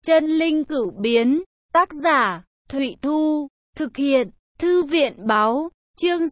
Chân linh cửu biến, tác giả, Thụy Thu, thực hiện, Thư viện Báo, chương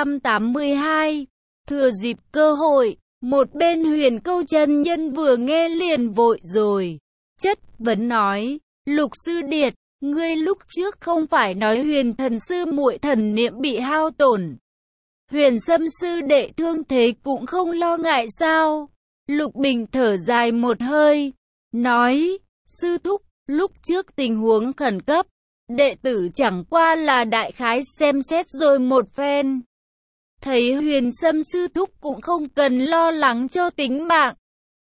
682. Thừa dịp cơ hội, một bên Huyền Câu chân nhân vừa nghe liền vội rồi. Chất vấn nói, Lục sư điệt, ngươi lúc trước không phải nói Huyền thần sư muội thần niệm bị hao tổn. Huyền Sâm sư đệ thương thế cũng không lo ngại sao? Lục Bình thở dài một hơi, nói, sư thúc, lúc trước tình huống khẩn cấp, đệ tử chẳng qua là đại khái xem xét rồi một phen. Thấy Huyền Sâm sư thúc cũng không cần lo lắng cho tính mạng.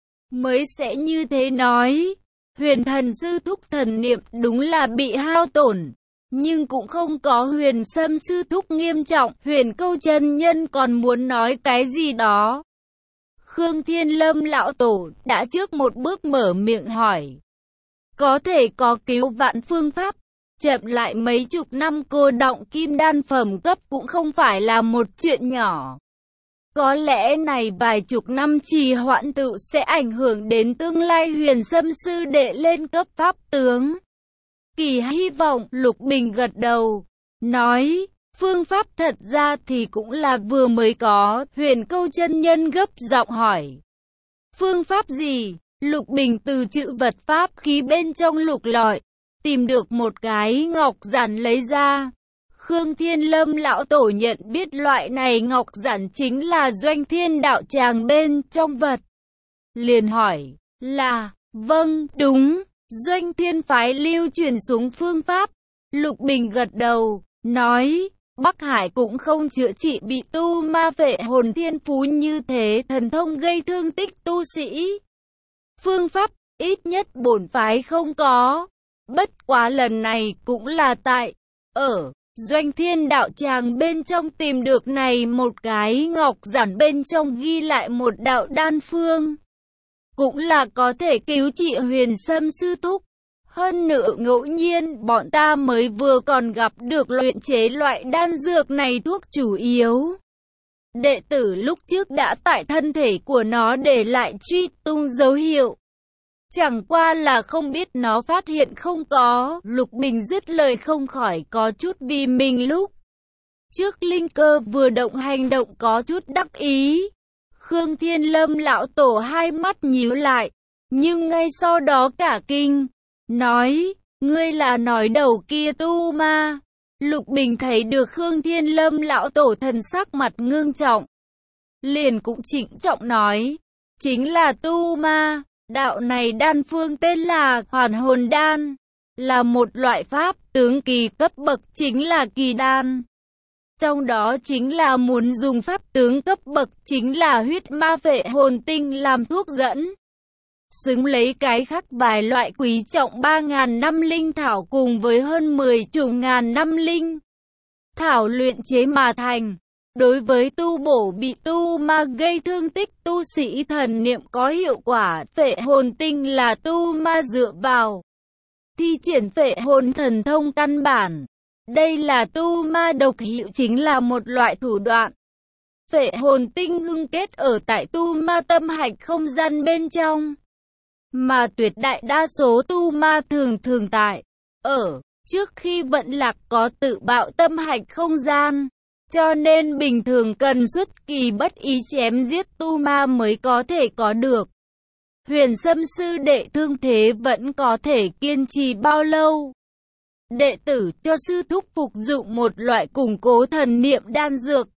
Mới sẽ như thế nói, Huyền thần sư thúc thần niệm đúng là bị hao tổn. Nhưng cũng không có Huyền Sâm sư thúc nghiêm trọng. Huyền Câu chân nhân còn muốn nói cái gì đó. Khương Thiên Lâm lão tổ đã trước một bước mở miệng hỏi. Có thể có cứu vãn phương pháp. Chậm lại mấy chục năm cô đọng kim đan phẩm cấp cũng không phải là một chuyện nhỏ. Có lẽ này vài chục năm trì hoãn tự sẽ ảnh hưởng đến tương lai Huyền Sâm sư đệ lên cấp pháp tướng. Kỳ hy vọng. Lục Bình gật đầu, nói, phương pháp thật ra thì cũng là vừa mới có. Huyền Câu chân nhân gấp giọng hỏi, phương pháp gì? Lục Bình từ chữ vật pháp khí bên trong lục lọi, tìm được một cái ngọc giản lấy ra. Khương Thiên Lâm lão tổ nhận biết loại này ngọc giản chính là Doanh Thiên đạo tràng bên trong vật. Liền hỏi, là, vâng, đúng. Doanh Thiên phái lưu truyền xuống phương pháp. Lục Bình gật đầu, nói, Bắc Hải cũng không chữa trị bị tu ma vệ hồn thiên phú như thế thần thông gây thương tích tu sĩ. Phương pháp, ít nhất bổn phái không có. Bất quá lần này cũng là tại, ở Doanh Thiên đạo tràng bên trong tìm được này một cái ngọc giản bên trong ghi lại một đạo đan phương. Cũng là có thể cứu trị Huyền Sâm sư thúc. Hơn nữa ngẫu nhiên bọn ta mới vừa còn gặp được luyện chế loại đan dược này thuốc chủ yếu. Đệ tử lúc trước đã tại thân thể của nó để lại truy tung dấu hiệu. Chẳng qua là không biết nó phát hiện không có. Lục Bình dứt lời không khỏi có chút vì mình lúc trước linh cơ vừa động hành động có chút đắc ý. Khương Thiên Lâm lão tổ hai mắt nhíu lại, nhưng ngay sau đó cả kinh, nói, ngươi là nói đầu kia tu ma. Lục Bình thấy được Khương Thiên Lâm lão tổ thần sắc mặt ngưng trọng, liền cũng trịnh trọng nói, chính là tu ma. Đạo này đan phương tên là Hoàn Hồn Đan, là một loại pháp tướng kỳ cấp bậc, chính là kỳ đan. Trong đó chính là muốn dùng pháp tướng cấp bậc chính là huyết ma vệ hồn tinh làm thuốc dẫn. Xứng lấy cái khác vài loại quý trọng 3.000 năm linh thảo cùng với hơn 10 chục ngàn năm linh thảo luyện chế mà thành. Đối với tu bổ bị tu ma gây thương tích tu sĩ thần niệm có hiệu quả. Phệ hồn tinh là tu ma dựa vào thi triển phệ hồn thần thông căn bản. Đây là tu ma độc hiệu, chính là một loại thủ đoạn. Phệ hồn tinh ngưng kết ở tại tu ma tâm hạch không gian bên trong. Mà tuyệt đại đa số tu ma thường tại ở trước khi vận lạc có tự bạo tâm hạch không gian. Cho nên bình thường cần xuất kỳ bất ý chém giết tu ma mới có thể có được. Huyền Sâm sư đệ thương thế vẫn có thể kiên trì bao lâu? Đệ tử cho sư thúc phục dụng một loại củng cố thần niệm đan dược.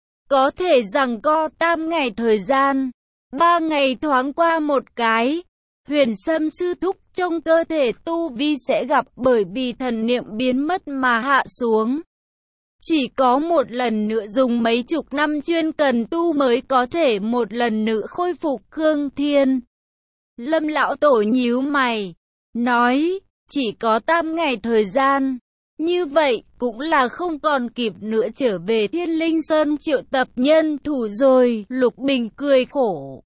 Có thể giằng co 8 ngày thời gian. 3 ngày thoáng qua một cái. Huyền Sâm sư thúc trong cơ thể tu vi sẽ gặp bởi vì thần niệm biến mất mà hạ xuống. Chỉ có một lần nữa dùng mấy chục năm chuyên cần tu mới có thể một lần nữa khôi phục. Khương Thiên Lâm lão tổ nhíu mày, nói, chỉ có 8 ngày thời gian. Như vậy cũng là không còn kịp nữa trở về Thiên Linh Sơn triệu tập nhân thủ rồi. Lục Bình cười khổ,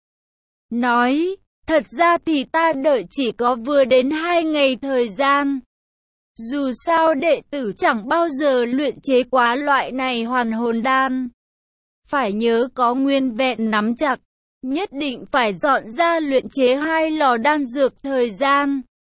nói, thật ra thì ta đợi chỉ có vừa đến 2 ngày thời gian. Dù sao đệ tử chẳng bao giờ luyện chế quá loại này hoàn hồn đan. Phải nhớ có nguyên vẹn nắm chặt, nhất định phải dọn ra luyện chế 2 lò đan dược thời gian.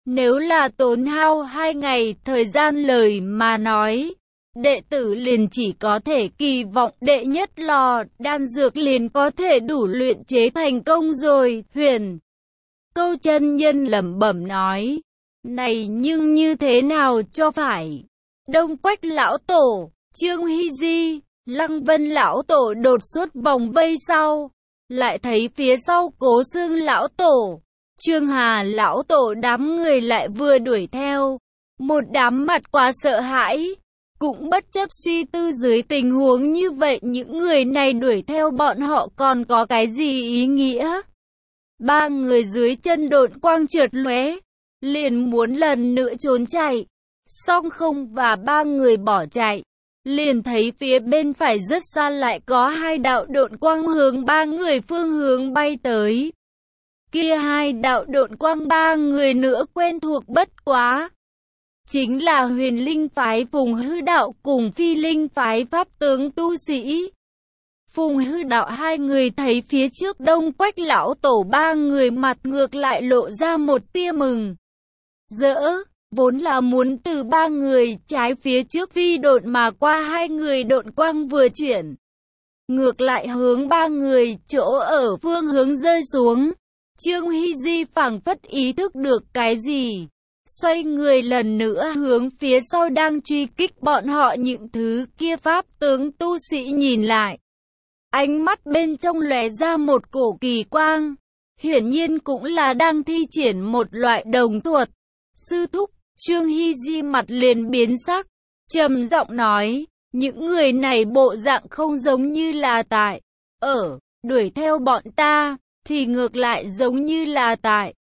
Nếu là tốn hao 2 ngày thời gian lời mà nói, đệ tử liền chỉ có thể kỳ vọng đệ nhất lò đan dược liền có thể đủ luyện chế thành công rồi. Huyền Câu chân nhân lẩm bẩm nói, này nhưng như thế nào cho phải? Đông Quách lão tổ, Trương Hy Di, Lăng Vân lão tổ đột xuất vòng vây sau, lại thấy phía sau Cố Xương lão tổ, Trương Hà lão tổ đám người lại vừa đuổi theo, một đám mặt quá sợ hãi, cũng bất chấp suy tư dưới tình huống như vậy những người này đuổi theo bọn họ còn có cái gì ý nghĩa. Ba người dưới chân độn quang chợt lóe, liền muốn lần nữa trốn chạy, song không và ba người bỏ chạy, liền thấy phía bên phải rất xa lại có hai đạo độn quang hướng ba người phương hướng bay tới. Kia hai đạo độn quang ba người nữa quen thuộc bất quá, chính là Huyền Linh phái Phùng Hư Đạo cùng Phi Linh phái pháp tướng tu sĩ. Phùng Hư Đạo hai người thấy phía trước Đông Quách lão tổ ba người mặt ngược lại lộ ra một tia mừng rỡ, vốn là muốn từ ba người trái phía trước phi độn mà qua hai người độn quang vừa chuyển, ngược lại hướng ba người chỗ ở phương hướng rơi xuống. Trương Hy Di phảng phất ý thức được cái gì, xoay người lần nữa hướng phía sau đang truy kích bọn họ những thứ kia pháp tướng tu sĩ nhìn lại. Ánh mắt bên trong lóe ra một cổ kỳ quang, hiển nhiên cũng là đang thi triển một loại đồng thuật. Sư thúc, Trương Hy Di mặt liền biến sắc, trầm giọng nói, những người này bộ dạng không giống như là tại đuổi theo bọn ta, thì ngược lại giống như là tại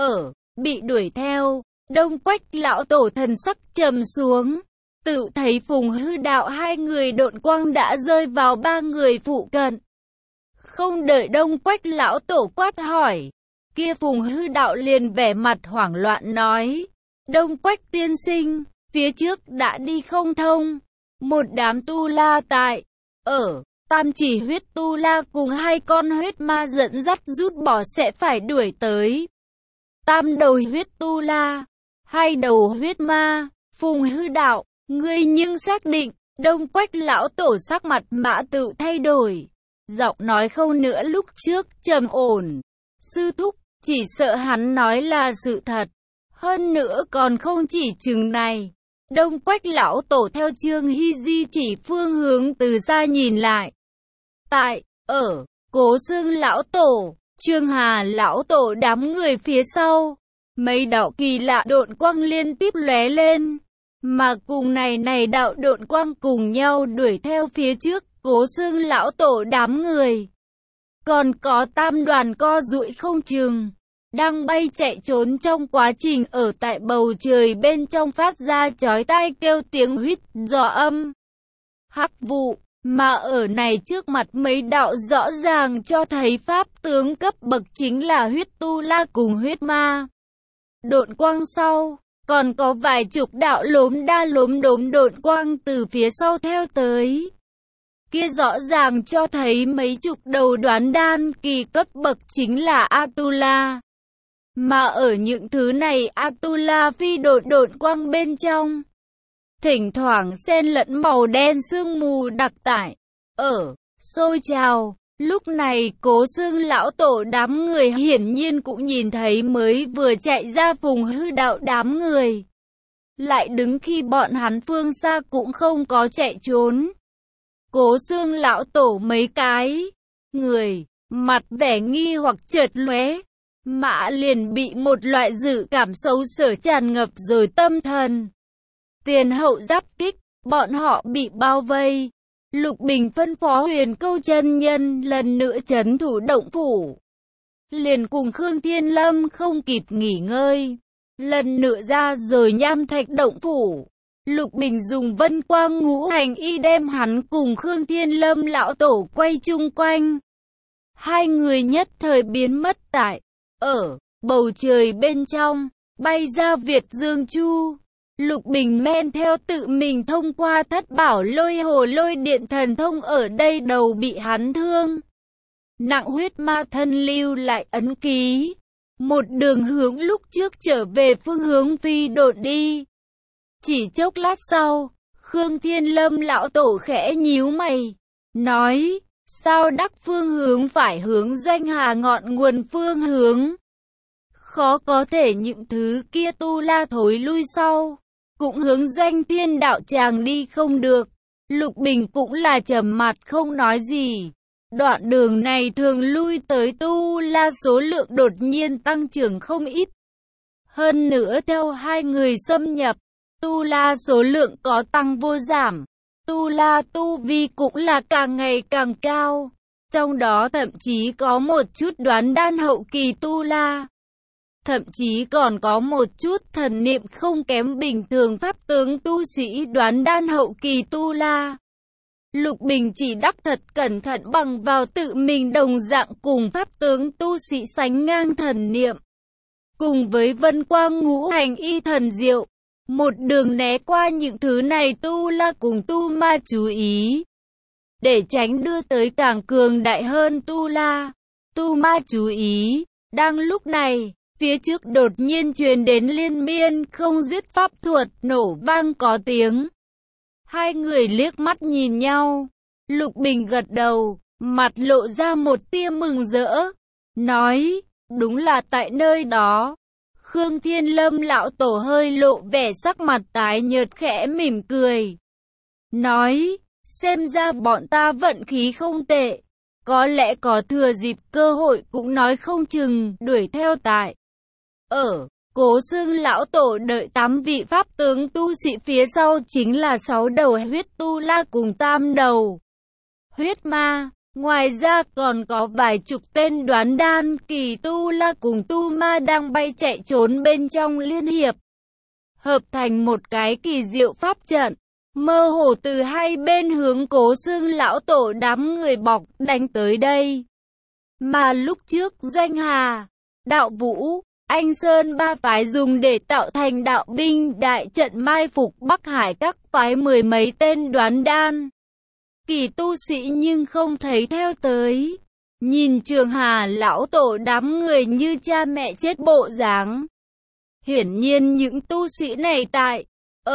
bị đuổi theo. Đông Quách lão tổ thần sắc trầm xuống, tự thấy Phùng Hư Đạo hai người độn quang đã rơi vào ba người phụ cận. Không đợi Đông Quách lão tổ quát hỏi, kia Phùng Hư Đạo liền vẻ mặt hoảng loạn nói, Đông Quách tiên sinh, phía trước đã đi không thông, một đám tu la tại Tam Chỉ huyết tu la cùng hai con huyết ma dẫn dắt rút bỏ sẽ phải đuổi tới. Tam đầu huyết tu la, hai đầu huyết ma. Phùng Hư Đạo, ngươi nhưng xác định? Đông Quách lão tổ sắc mặt mã tự thay đổi, giọng nói không nữa lúc trước trầm ổn. Sư thúc, chỉ sợ hắn nói là sự thật, hơn nữa còn không chỉ chừng này. Đông Quách lão tổ theo Trương Hy Di chỉ phương hướng từ xa nhìn lại. Tại Cố Xương lão tổ, Trương Hà lão tổ đám người phía sau, mấy đạo kỳ lạ độn quang liên tiếp lóe lên, mà cùng này đạo độn quang cùng nhau đuổi theo phía trước Cố Xương lão tổ đám người. Còn có tam đoàn co duỗi không chừng, đang bay chạy trốn trong quá trình ở tại bầu trời bên trong phát ra chói tai kêu tiếng huýt dò âm. Hắc vụ, mà ở này trước mặt mấy đạo rõ ràng cho thấy pháp tướng cấp bậc chính là huyết tu la cùng huyết ma. Độn quang sau, còn có vài chục đạo lốm đa lốm đốm độn quang từ phía sau theo tới. Kia rõ ràng cho thấy mấy chục đầu đoán đan kỳ cấp bậc chính là Atula. Mà ở những thứ này Atula phi độn quang bên trong, thỉnh thoảng xen lẫn màu đen sương mù đặc tải, sôi trào. Lúc này Cố Xương lão tổ đám người hiển nhiên cũng nhìn thấy mới vừa chạy ra Phùng Hư Đạo đám người, lại đứng khi bọn hắn phương xa cũng không có chạy trốn. Cố Xương lão tổ mấy cái người, mặt vẻ nghi hoặc chợt lóe, mã liền bị một loại dự cảm xấu sở tràn ngập rồi tâm thần. Tiền hậu giáp kích, bọn họ bị bao vây. Lục Bình phân phó Huyền Câu chân nhân lần nữa trấn thủ động phủ. Liền cùng Khương Thiên Lâm không kịp nghỉ ngơi, lần nữa ra rồi nham thạch động phủ. Lục Bình dùng vân quang ngũ hành y đem hắn cùng Khương Thiên Lâm lão tổ quay chung quanh. Hai người nhất thời biến mất tại bầu trời bên trong, bay ra Việt Dương Chu. Lục Bình men theo tự mình thông qua thất bảo lôi hồ lôi điện thần thông ở đây đầu bị hắn thương nặng huyết ma thân lưu lại ấn ký. một đường hướng lúc trước trở về phương hướng phi độn đi. Chỉ chốc lát sau, Khương Thiên Lâm lão tổ khẽ nhíu mày, nói, sao đắc phương hướng phải hướng Doanh Hà ngọn nguồn phương hướng? Khó có thể những thứ kia tu la thối lui sau, cũng hướng Doanh Thiên đạo tràng đi không được. Lục Bình cũng là trầm mặt không nói gì. Đoạn đường này thường lui tới tu la số lượng đột nhiên tăng trưởng không ít. Hơn nữa theo hai người xâm nhập, tu la số lượng có tăng vô giảm. Tu la tu vi cũng là càng ngày càng cao. Trong đó thậm chí có một chút đoán đan hậu kỳ tu la. Thậm chí còn có một chút thần niệm không kém bình thường pháp tướng tu sĩ đoán đan hậu kỳ tu la. Lục Bình chỉ đắc thật cẩn thận bằng vào tự mình đồng dạng cùng pháp tướng tu sĩ sánh ngang thần niệm. Cùng với vân quang ngũ hành y thần diệu, một đường né qua những thứ này tu la cùng tu ma chú ý. Để tránh đưa tới càng cường đại hơn tu la, tu ma chú ý. Đang lúc này, phía trước đột nhiên truyền đến liên miên không dứt pháp thuật nổ vang có tiếng. Hai người liếc mắt nhìn nhau. Lục Bình gật đầu, mặt lộ ra một tia mừng rỡ, nói, đúng là tại nơi đó. Khương Thiên Lâm lão tổ hơi lộ vẻ sắc mặt tái nhợt khẽ mỉm cười, nói, xem ra bọn ta vận khí không tệ, có lẽ có thừa dịp cơ hội cũng nói không chừng, đuổi theo tại. Cố Xương lão tổ đợi 8 vị pháp tướng tu sĩ phía sau chính là 6 đầu huyết tu la cùng 3 đầu huyết ma. Ngoài ra còn có vài chục tên đoán đan kỳ tu la cùng tu ma đang bay chạy trốn bên trong liên hiệp, hợp thành một cái kỳ diệu pháp trận, mơ hồ từ hai bên hướng Cố Xương lão tổ đám người bọc đánh tới đây. Mà lúc trước Doanh Hà, Đạo Vũ, Anh Sơn ba phái dùng để tạo thành đạo binh đại trận mai phục Bắc Hải các phái 10 mấy tên đoán đan kỳ tu sĩ nhưng không thấy theo tới. Nhìn Trường Hà lão tổ đám người như cha mẹ chết bộ dáng. Hiển nhiên những tu sĩ này tại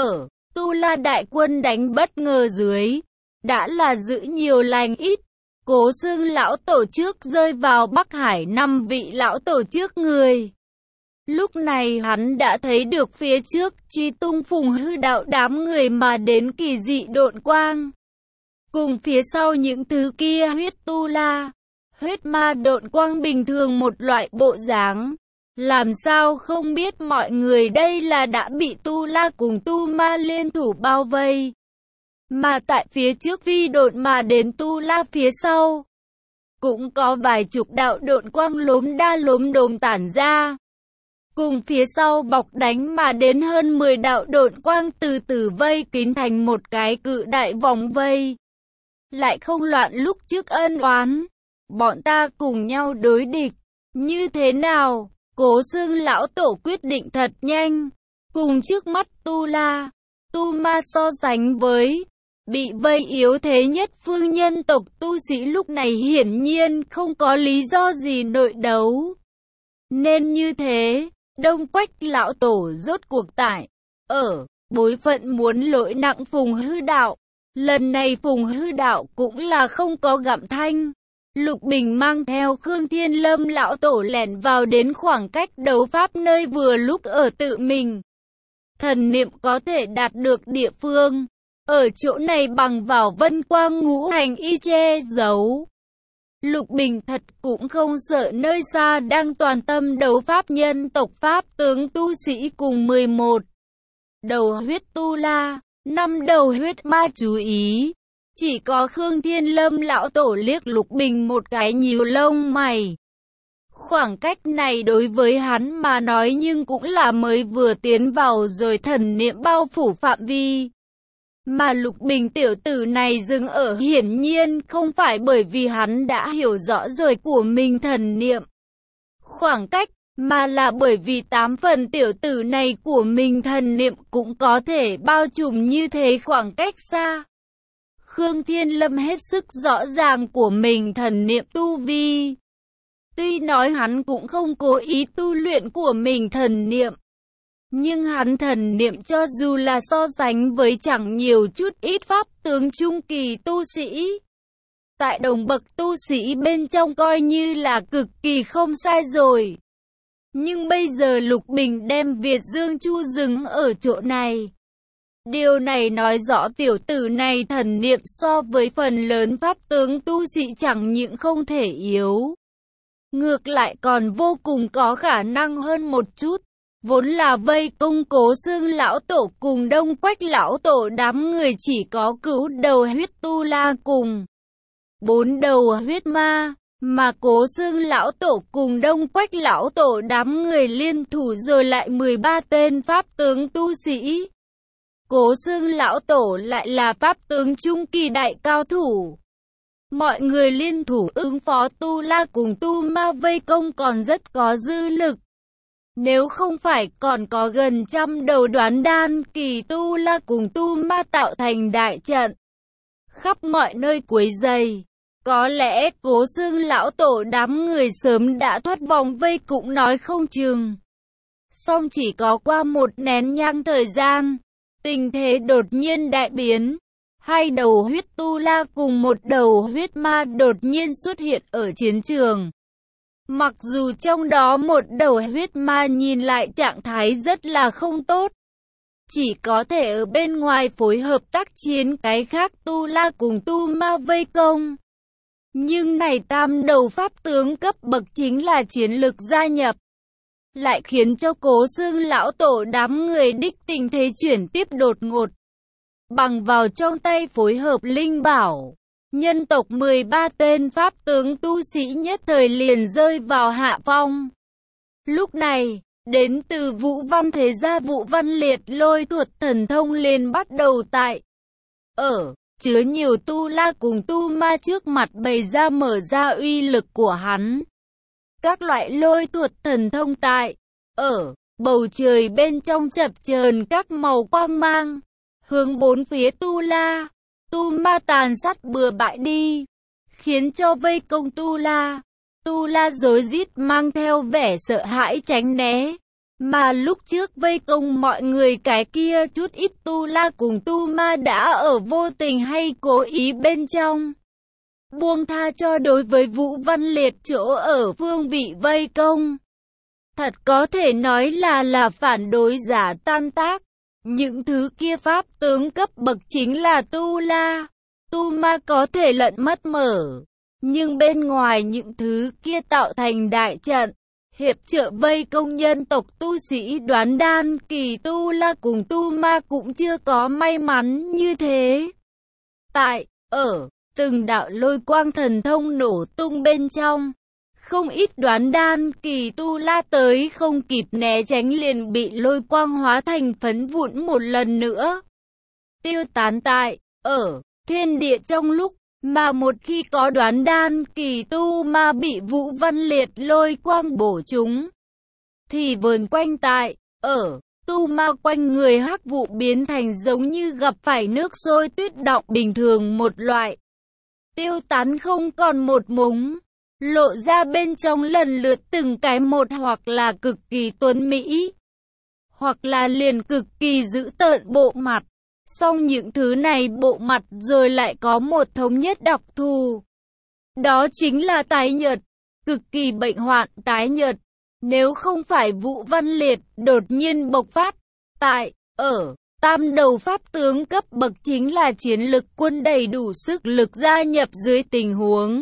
Tu La đại quân đánh bất ngờ dưới, đã là giữ nhiều lành ít. Cố Xương lão tổ trước rơi vào Bắc Hải 5 vị lão tổ trước người. Lúc này hắn đã thấy được phía trước truy tung Phùng Hư đạo đám người mà đến kỳ dị độn quang. Cùng phía sau những thứ kia huyết tu la, huyết ma độn quang bình thường một loại bộ dáng. Làm sao không biết mọi người đây là đã bị tu la cùng tu ma liên thủ bao vây. Mà tại phía trước vi độn mà đến tu la phía sau, cũng có vài chục đạo độn quang lốm đa lốm đồm tản ra. Cùng phía sau bọc đánh mà đến hơn 10 đạo độn quang từ từ vây kín thành một cái cự đại vòng vây. Lại không loạn lúc trước ân oán, bọn ta cùng nhau đối địch, như thế nào? Cố Xương lão tổ quyết định thật nhanh, cùng trước mắt tu la, tu ma so sánh với bị vây yếu thế nhất phương nhân tộc tu sĩ lúc này hiển nhiên không có lý do gì nội đấu. Nên như thế, Đông Quách lão tổ rốt cuộc tại bối phận muốn lỗi nặng Phùng Hư đạo. Lần này Phùng Hư đạo cũng là không có gặm thanh. Lục Bình mang theo Khương Thiên Lâm lão tổ lẻn vào đến khoảng cách đấu pháp nơi vừa lúc ở tự mình thần niệm có thể đạt được địa phương. Ở chỗ này bằng vào vân quang ngũ hành y che giấu. Lục Bình thật cũng không sợ nơi xa đang toàn tâm đấu pháp nhân tộc pháp tướng tu sĩ cùng 11 đầu huyết tu la, 5 đầu huyết ma chú ý. Chỉ có Khương Thiên Lâm lão tổ liếc Lục Bình một cái nhíu lông mày. Khoảng cách này đối với hắn mà nói nhưng cũng là mới vừa tiến vào rồi thần niệm bao phủ phạm vi. Mà Lục Bình tiểu tử này dừng ở hiển nhiên không phải bởi vì hắn đã hiểu rõ rồi của mình thần niệm khoảng cách, mà là bởi vì 8 phần tiểu tử này của mình thần niệm cũng có thể bao trùm như thế khoảng cách xa. Khương Thiên Lâm hết sức rõ ràng của mình thần niệm tu vi. Tuy nói hắn cũng không cố ý tu luyện của mình thần niệm, nhưng hắn thần niệm cho dù là so sánh với chẳng nhiều chút ít pháp tướng trung kỳ tu sĩ, tại đồng bậc tu sĩ bên trong coi như là cực kỳ không sai rồi. Nhưng bây giờ Lục Bình đem Việt Dương Chu dừng ở chỗ này. Điều này nói rõ tiểu tử này thần niệm so với phần lớn pháp tướng tu sĩ chẳng những không thể yếu, ngược lại còn vô cùng có khả năng hơn một chút. Vốn là vây công Cố Xương lão tổ cùng Đông Quách lão tổ, đám người chỉ có Cửu đầu huyết tu la cùng 4 đầu huyết ma, mà Cố Xương lão tổ cùng Đông Quách lão tổ đám người liên thủ rồi lại 13 tên pháp tướng tu sĩ. Cố Xương lão tổ lại là pháp tướng trung kỳ đại cao thủ. Mọi người liên thủ ứng phó tu la cùng tu ma vây công còn rất có dư lực. Nếu không phải còn có gần trăm đầu đoán đan kỳ tu la cùng tu ma tạo thành đại trận, khắp mọi nơi quấy rầy, có lẽ Cố Xương lão tổ đám người sớm đã thoát vòng vây cũng nói không chừng. Song chỉ có qua một nén nhang thời gian, tình thế đột nhiên đại biến. 2 đầu huyết tu la cùng 1 đầu huyết ma đột nhiên xuất hiện ở chiến trường. Mặc dù trong đó 1 đầu huyết ma nhìn lại trạng thái rất là không tốt, chỉ có thể ở bên ngoài phối hợp tác chiến cái khác tu la cùng tu ma vây công. Nhưng này tam đầu pháp tướng cấp bậc chính là chiến lực gia nhập, lại khiến cho Cố Xương lão tổ đám người đích tình thế chuyển tiếp đột ngột. Bằng vào trong tay phối hợp linh bảo, nhân tộc 13 tên pháp tướng tu sĩ nhất thời liền rơi vào hạ phong. Lúc này, đến từ Vũ Văn thế gia Vũ Văn Liệt lôi thuật thần thông liền bắt đầu tại chứa nhiều tu la cùng tu ma trước mặt bày ra mở ra uy lực của hắn. Các loại lôi thuật thần thông tại bầu trời bên trong chập chờn các màu quang mang, hướng bốn phía tu la, tu ma tàn sát bừa bãi đi, khiến cho vây công tu la rối rít mang theo vẻ sợ hãi tránh né. Mà lúc trước vây công mọi người cái kia chút ít tu la cùng tu ma đã ở vô tình hay cố ý bên trong buông tha cho đối với Vũ Văn Liệt chỗ ở phương vị vây công. Thật có thể nói là phản đối giả tan tác. Những thứ kia pháp tướng cấp bậc chính là tu la, tu ma có thể lận mất mở, nhưng bên ngoài những thứ kia tạo thành đại trận, hiệp trợ vây công nhân tộc tu sĩ đoán đan kỳ tu la cùng tu ma cũng chưa có may mắn như thế. Tại từng đạo lôi quang thần thông nổ tung bên trong, không ít đoán đan kỳ tu la tới không kịp né tránh liền bị lôi quang hóa thành phấn vụn một lần nữa, tiêu tán tại thiên địa trong lúc mà một khi có đoán đan kỳ tu ma bị Vũ Văn Liệt lôi quang bổ chúng, thì vờn quanh tại tu ma quanh người hắc vụ biến thành giống như gặp phải nước sôi tuyết đọng bình thường một loại, tiêu tán không còn một mống, lộ ra bên trong lần lượt từng cái một, hoặc là cực kỳ tuấn mỹ, hoặc là liền cực kỳ dữ tợn bộ mặt. Song những thứ này bộ mặt rồi lại có một thống nhất đặc thù. Đó chính là tái nhợt, cực kỳ bệnh hoạn tái nhợt. Nếu không phải Vũ Văn Liệt đột nhiên bộc phát tại tam đầu pháp tướng cấp bậc chính là chiến lực quân đầy đủ sức lực gia nhập dưới tình huống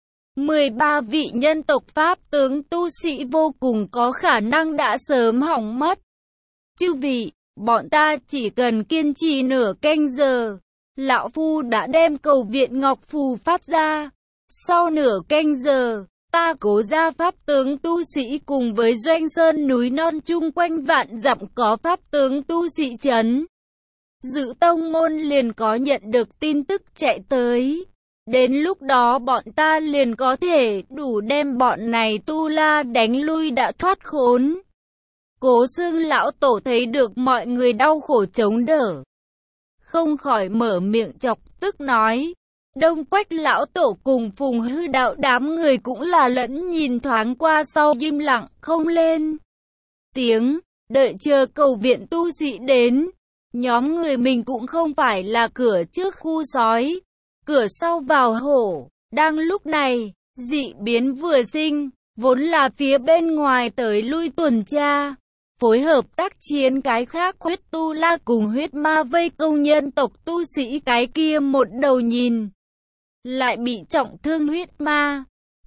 13 vị nhân tộc pháp tướng tu sĩ vô cùng có khả năng đã sớm hỏng mất. Chư vị, bọn ta chỉ cần kiên trì nửa canh giờ, lão phu đã đem cầu viện ngọc phù phát ra. Sau nửa canh giờ, ta Cố gia pháp tướng tu sĩ cùng với doanh sơn núi non chung quanh vạn dặm có pháp tướng tu sĩ trấn giữ tông môn liền có nhận được tin tức chạy tới. Đến lúc đó bọn ta liền có thể đủ đem bọn này tu la đánh lui đã thoát khốn. Cố Xương lão tổ thấy được mọi người đau khổ chống đỡ, không khỏi mở miệng chọc tức nói, Đông Quách lão tổ cùng Phùng Hư đạo đám người cũng là lẫn nhìn thoáng qua sau im lặng không lên tiếng, đợi chờ cầu viện tu sĩ đến. Nhóm người mình cũng không phải là cửa trước khu sói, cửa sau vào hổ. Đang lúc này, dị biến vừa sinh, vốn là phía bên ngoài tới lui tuần tra, phối hợp tác chiến cái khác huyết tu la cùng huyết ma vây công nhân tộc tu sĩ cái kia một đầu nhìn lại bị trọng thương huyết ma.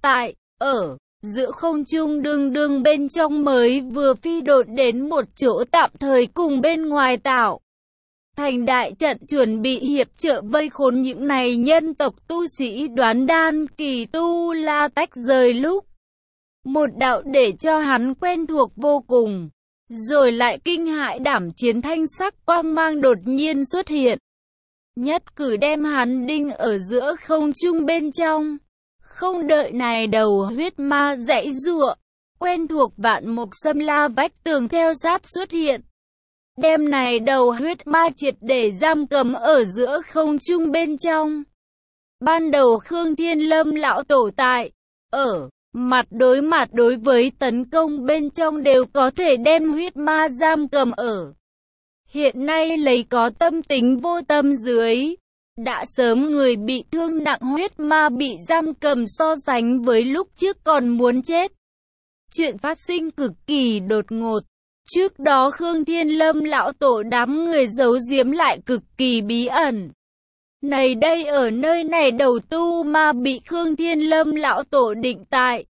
Ở giữa không trung đường bên trong mới vừa phi độn đến một chỗ tạm thời cùng bên ngoài tạo thành đại trận chuẩn bị hiệp trợ vây khốn những này nhân tộc tu sĩ đoán đan kỳ tu la tách rời lúc. Một đạo để cho hắn quen thuộc vô cùng, rồi lại kinh hãi đảm chiến thanh sắc quang mang đột nhiên xuất hiện. Nhất cử đem hắn đinh ở giữa không trung bên trong. Không đợi này đầu huyết ma dãy giụa, quen thuộc vạn mục xâm la vách tường theo sát xuất hiện. Đem này đầu huyết ma triệt để giam cầm ở giữa không trung bên trong. Ban đầu Khương Thiên Lâm lão tổ tại, ở mặt đối với tấn công bên trong đều có thể đem huyết ma giam cầm ở. Hiện nay lấy có tâm tính vô tâm dưới, đã sớm người bị thương nặng huyết ma bị giam cầm so sánh với lúc trước còn muốn chết. Chuyện phát sinh cực kỳ đột ngột. Trước đó Khương Thiên Lâm lão tổ đám người giấu giếm lại cực kỳ bí ẩn. Này đây ở nơi này đầu tu ma bị Khương Thiên Lâm lão tổ định tại.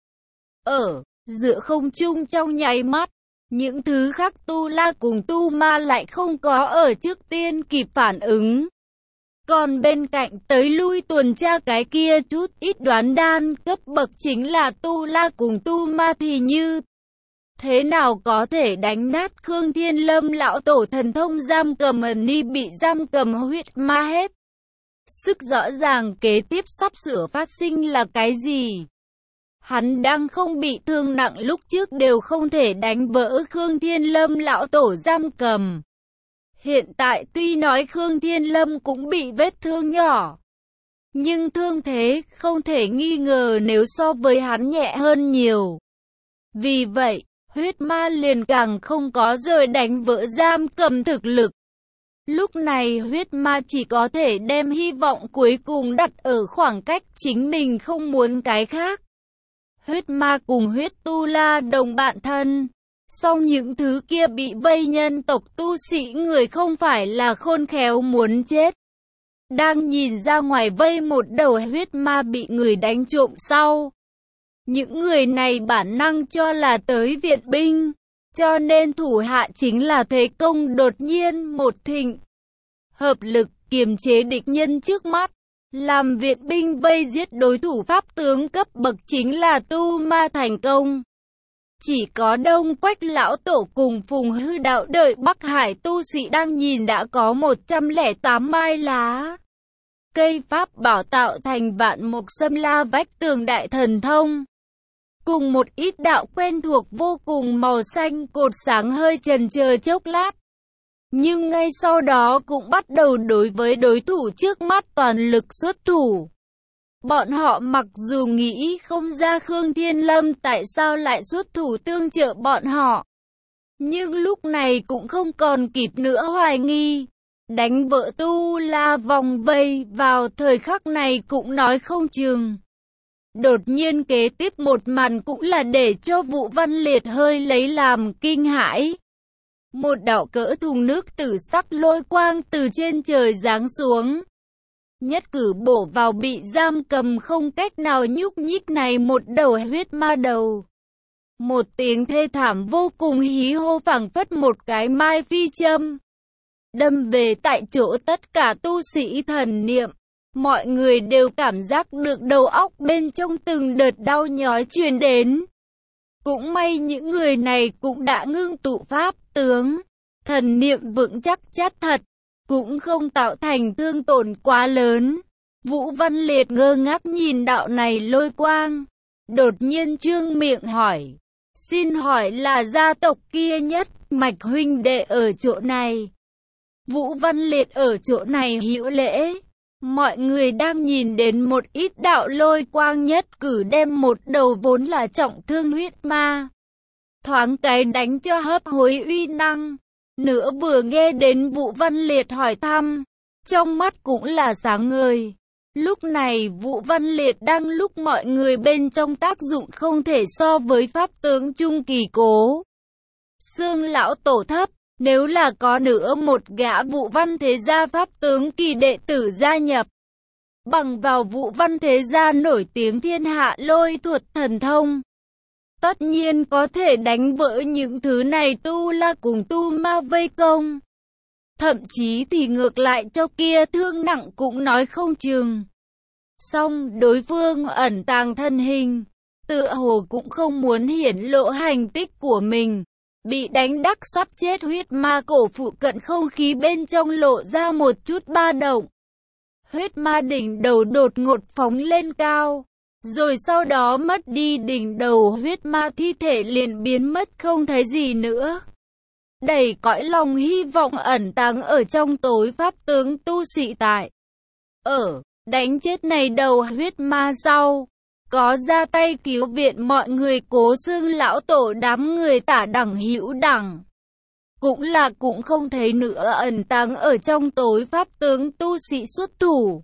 Ở giữa không trung trong nháy mắt, những thứ khác tu la cùng tu ma lại không có ở trước tiên kịp phản ứng. Còn bên cạnh tới lui tuần tra cái kia chút ít đoán đan cấp bậc chính là tu la cùng tu ma thì như thế nào có thể đánh nát Khương Thiên Lâm lão tổ thần thông giam cầm ni bị giam cầm huyết ma hết. Sức rõ ràng kế tiếp sắp sửa phát sinh là cái gì? Hắn đang không bị thương nặng lúc trước đều không thể đánh vỡ Khương Thiên Lâm lão tổ giam cầm. Hiện tại tuy nói Khương Thiên Lâm cũng bị vết thương nhỏ, nhưng thương thế không thể nghi ngờ nếu so với hắn nhẹ hơn nhiều. Vì vậy, huyết ma liền càng không có rồi đánh vỡ giam cầm thực lực. Lúc này huyết ma chỉ có thể đem hy vọng cuối cùng đặt ở khoảng cách chính mình không muốn cái khác. Huyết ma cùng huyết tu la đồng bạn thân. Song những thứ kia bị vây nhân tộc tu sĩ người không phải là khôn khéo muốn chết. Đang nhìn ra ngoài vây một đầu huyết ma bị người đánh trộm sau. Những người này bản năng cho là tới viện binh, cho nên thủ hạ chính là thế công đột nhiên một thịnh. Hợp lực kiềm chế địch nhân trước mắt, làm viện binh vây giết đối thủ pháp tướng cấp bậc chính là tu ma thành công. Chỉ có Đông Quách lão tổ cùng Phùng Hư đạo đợi Bắc Hải tu sĩ đang nhìn đã có 108 mai lá cây pháp bảo tạo thành vạn mục xâm la vách tường đại thần thông. Cùng một ít đạo quen thuộc vô cùng màu xanh cột sáng hơi chần chờ chốc lát. Nhưng ngay sau đó cũng bắt đầu đối với đối thủ trước mắt toàn lực xuất thủ. Bọn họ mặc dù nghĩ không ra Khương Thiên Lâm tại sao lại xuất thủ tương trợ bọn họ, nhưng lúc này cũng không còn kịp nữa hoài nghi. Đánh vỡ tu la vòng vây vào thời khắc này cũng nói không chừng. Đột nhiên kế tiếp một màn cũng là để cho Vũ Văn Liệt hơi lấy làm kinh hãi. Một đạo cỡ thùng nước tử sắc lôi quang từ trên trời giáng xuống. Nhất cử bổ vào bị giam cầm không cách nào nhúc nhích này một đầu huyết ma đầu. Một tiếng thê thảm vô cùng hí hô phảng phất một cái mai phi châm. Đâm về tại chỗ tất cả tu sĩ thần niệm. Mọi người đều cảm giác được đầu óc bên trong từng đợt đau nhói truyền đến. Cũng may những người này cũng đã ngưng tụ pháp tướng. Thần niệm vững chắc chát thật. Cũng không tạo thành thương tổn quá lớn. Vũ Văn Liệt ngơ ngác nhìn đạo này lôi quang. Đột nhiên trương miệng hỏi. Xin hỏi là gia tộc kia nhất mạch huynh đệ ở chỗ này. Vũ Văn Liệt ở chỗ này hữu lễ. Mọi người đang nhìn đến một ít đạo lôi quang nhất cử đem một đầu vốn là trọng thương huyết ma thoáng cái đánh cho hấp hối uy năng. Nữa vừa nghe đến Vũ Văn Liệt hỏi thăm, trong mắt cũng là sáng ngời. Lúc này Vũ Văn Liệt đang lúc mọi người bên trong tác dụng không thể so với pháp tướng trung kỳ Cố Xương lão tổ thấp. Nếu là có nữa một gã Vũ Văn Thế Gia pháp tướng kỳ đệ tử gia nhập, bằng vào Vũ Văn Thế Gia nổi tiếng thiên hạ lôi thuật thần thông, tất nhiên có thể đánh vỡ những thứ này tu la cùng tu ma vây công. Thậm chí thì ngược lại cho kia thương nặng cũng nói không chừng. Song đối phương ẩn tàng thân hình, tựa hồ cũng không muốn hiển lộ hành tích của mình. Bị đánh đắc sắp chết huyết ma cổ phụ cận không khí bên trong lộ ra một chút ba động. Huyết ma đỉnh đầu đột ngột phóng lên cao, rồi sau đó mất đi đỉnh đầu huyết ma thi thể liền biến mất không thấy gì nữa. Đầy cõi lòng hy vọng ẩn tàng ở trong tối pháp tướng tu sĩ tại. Đánh chết này đầu huyết ma sau, có ra tay cứu viện mọi người Cố Xương lão tổ đám người tả đẳng hữu đẳng. Cũng không thấy nữa ẩn tàng ở trong tối pháp tướng tu sĩ xuất thủ.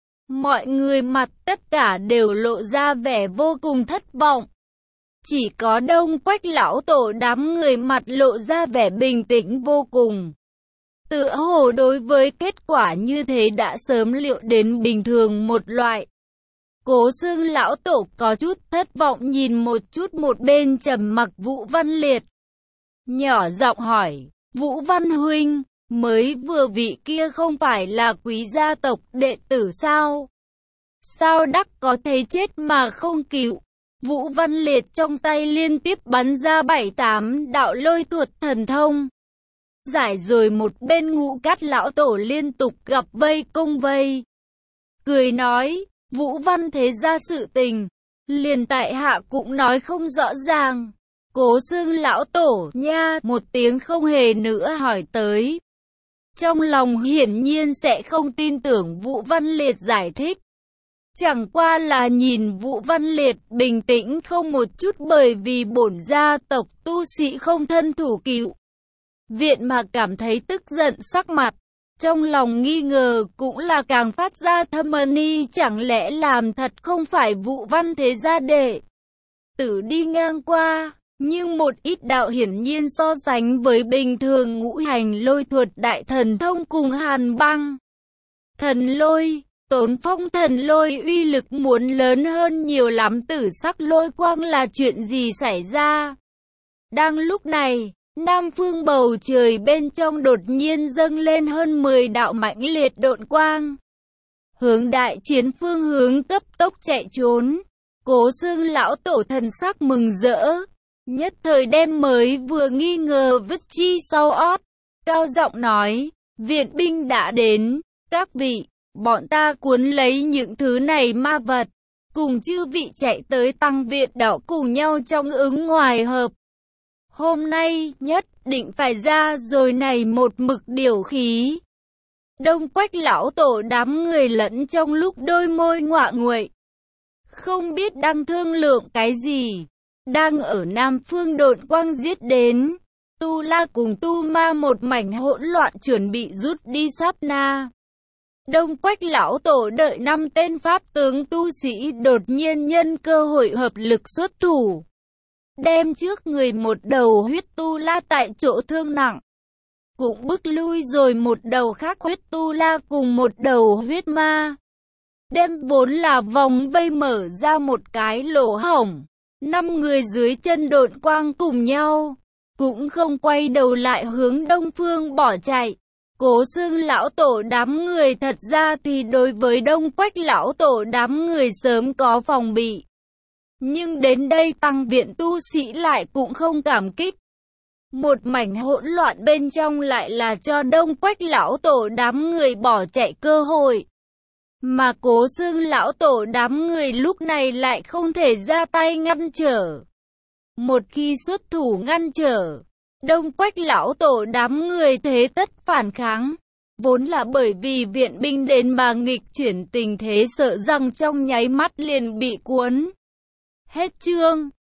Mọi người mặt tất cả đều lộ ra vẻ vô cùng thất vọng. Chỉ có Đông Quách lão tổ đám người mặt lộ ra vẻ bình tĩnh vô cùng. Tựa hồ đối với kết quả như thế đã sớm liệu đến bình thường một loại. Cố Xương lão tổ có chút thất vọng nhìn một chút một bên trầm mặc Vũ Văn Liệt. Nhỏ giọng hỏi, Vũ Văn huynh, mới vừa vị kia không phải là quý gia tộc đệ tử sao? Sao đắc có thấy chết mà không cứu? Vũ Văn Liệt trong tay liên tiếp bắn ra 7-8 đạo lôi thuật thần thông. Giải rồi một bên Ngũ Cát lão tổ liên tục gặp vây công vây. Cười nói, Vũ Văn Thế Gia sự tình, liền tại hạ cũng nói không rõ ràng. Cố Xương lão tổ nha một tiếng không hề nữa hỏi tới. Trong lòng hiển nhiên sẽ không tin tưởng Vũ Văn Liệt giải thích. Chẳng qua là nhìn Vũ Văn Liệt bình tĩnh không một chút bởi vì bổn gia tộc tu sĩ không thân thủ cứu viện mà cảm thấy tức giận sắc mặt. Trong lòng nghi ngờ cũng là càng phát ra thâm ni chẳng lẽ làm thật không phải Vũ Văn Thế Gia đệ tử đi ngang qua. Nhưng một ít đạo hiển nhiên so sánh với bình thường ngũ hành lôi thuật đại thần thông cùng hàn băng thần lôi, Tốn Phong thần lôi uy lực muốn lớn hơn nhiều lắm. Tử sắc lôi quang là chuyện gì xảy ra? Đang lúc này, Nam phương bầu trời bên trong đột nhiên dâng lên hơn 10 đạo mãnh liệt độn quang. Hướng đại chiến phương hướng cấp tốc chạy trốn. Cố Xương lão tổ thần sắc mừng rỡ, nhất thời đem mới vừa nghi ngờ vứt chi sau ót. Cao giọng nói, viện binh đã đến, các vị, bọn ta cuốn lấy những thứ này ma vật, cùng chư vị chạy tới tăng viện đảo cùng nhau trong ứng ngoài hợp. Hôm nay nhất định phải ra rồi này một mực điều khí. Đông Quách lão tổ đám người lẫn trong lúc đôi môi ngoạ nguậy, không biết đang thương lượng cái gì. Đang ở Nam phương độn quang giết đến, tu la cùng tu ma một mảnh hỗn loạn chuẩn bị rút đi sát na. Đông Quách lão tổ đợi 5 tên pháp tướng tu sĩ đột nhiên nhân cơ hội hợp lực xuất thủ, đem trước người một đầu huyết tu la tại chỗ thương nặng, cũng bức lui rồi một đầu khác huyết tu la cùng một đầu huyết ma, đem vốn là vòng vây mở ra một cái lỗ hổng. 5 người dưới chân độn quang cùng nhau, cũng không quay đầu lại hướng đông phương bỏ chạy. Cố Xương lão tổ đám người thật ra thì đối với Đông Quách lão tổ đám người sớm có phòng bị. Nhưng đến đây tăng viện tu sĩ lại cũng không cảm kích. Một mảnh hỗn loạn bên trong lại là cho Đông Quách lão tổ đám người bỏ chạy cơ hội. Mà Cố Xương lão tổ đám người lúc này lại không thể ra tay ngăn trở. Một khi xuất thủ ngăn trở, Đông Quách lão tổ đám người thế tất phản kháng. Vốn là bởi vì viện binh đến mà nghịch chuyển tình thế, sợ rằng trong nháy mắt liền bị cuốn. Hết chương.